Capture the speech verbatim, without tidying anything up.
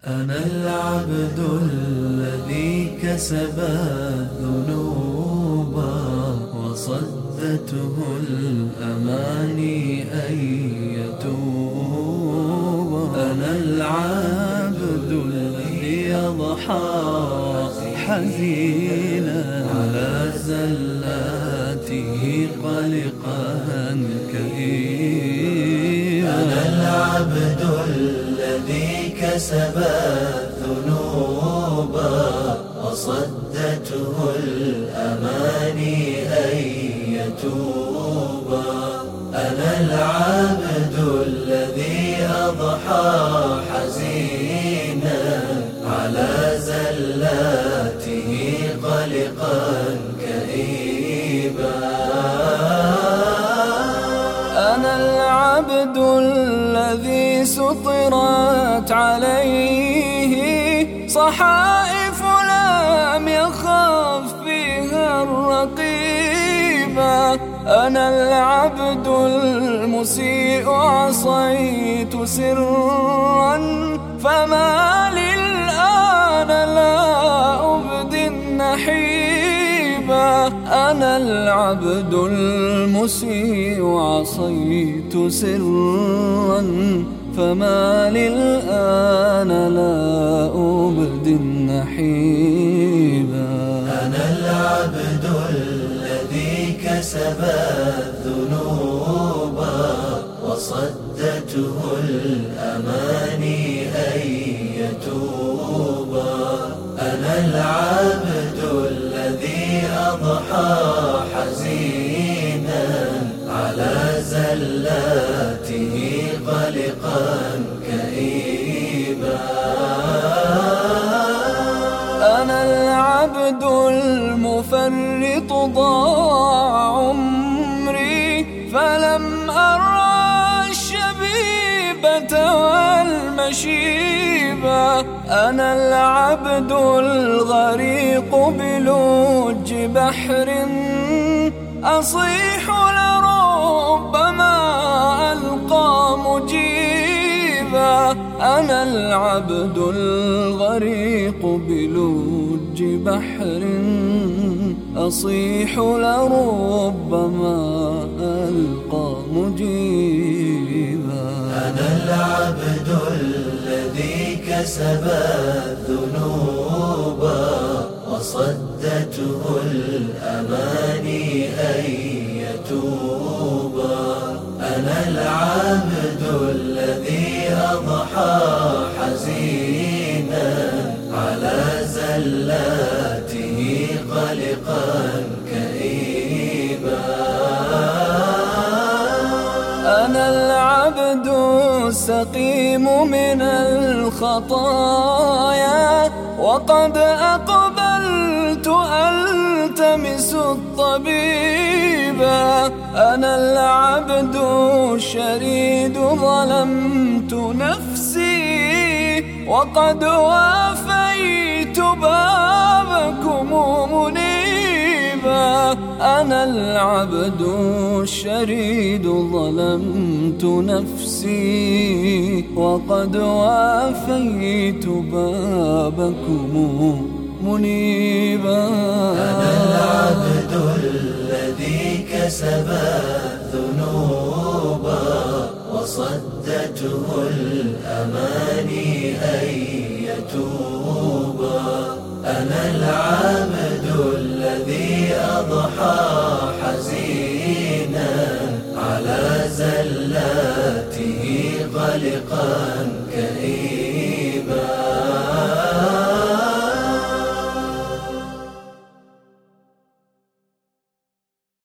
أنا العبد الذي كسب الذنوب وصدته الأماني أن يتوب. أنا العبد الذي يضحى حزينا على زلاته قلقا كئيبا. أنا العبد الذي كسب الذنوب وصدته الأماني أن يتوب. أنا العبد الذي أضحى حزينا على زلاته قلقا كئيبا. أنا العبد الذي سطرت عليه صحائف لم يخف فيها الرقيبة. أنا العبد المسيء عصيت سرا فما للآن لا أبدي النحيبة. أنا العبد المسيء عصيت سرا فما للآن لا أبدي النحيبا. أنا العبد الذي كسب الذنوب وصدته الأماني أن يتوب. أنا العبد الذي أضحى حزينا على زلاته قلقا كئيبا. أنا العبد المفرط ضاع عمري فلم أرى الشبيبة والمشيبة. أنا العبد الغريق بلوج بحر أصيح لربما ألقى مجيبا. أنا العبد الغريق بلوج بحر أصيح لربما ألقى مجيبا. أنا العبد الذي كسب الذنوب وصدته الأماني أن يتوب. أنا العبد الذي أضحى حزينا على زلاته قلقا كئيبا. أنا العبد السقيم من الخطايا وقد أقبلت ألتمس الطبيبا. أنا العبد الشريد ظلمت نفسي وقد وافيت بابكم منيبا. أنا العبد الشريد ظلمت نفسي وقد وافيت بابكم منيبا. أنا العبد الذي كسب الذنوب وصدته الأماني أن يتوب. أنا العبد الذي أضحى حزينا على زلاته قلقا كئيبا.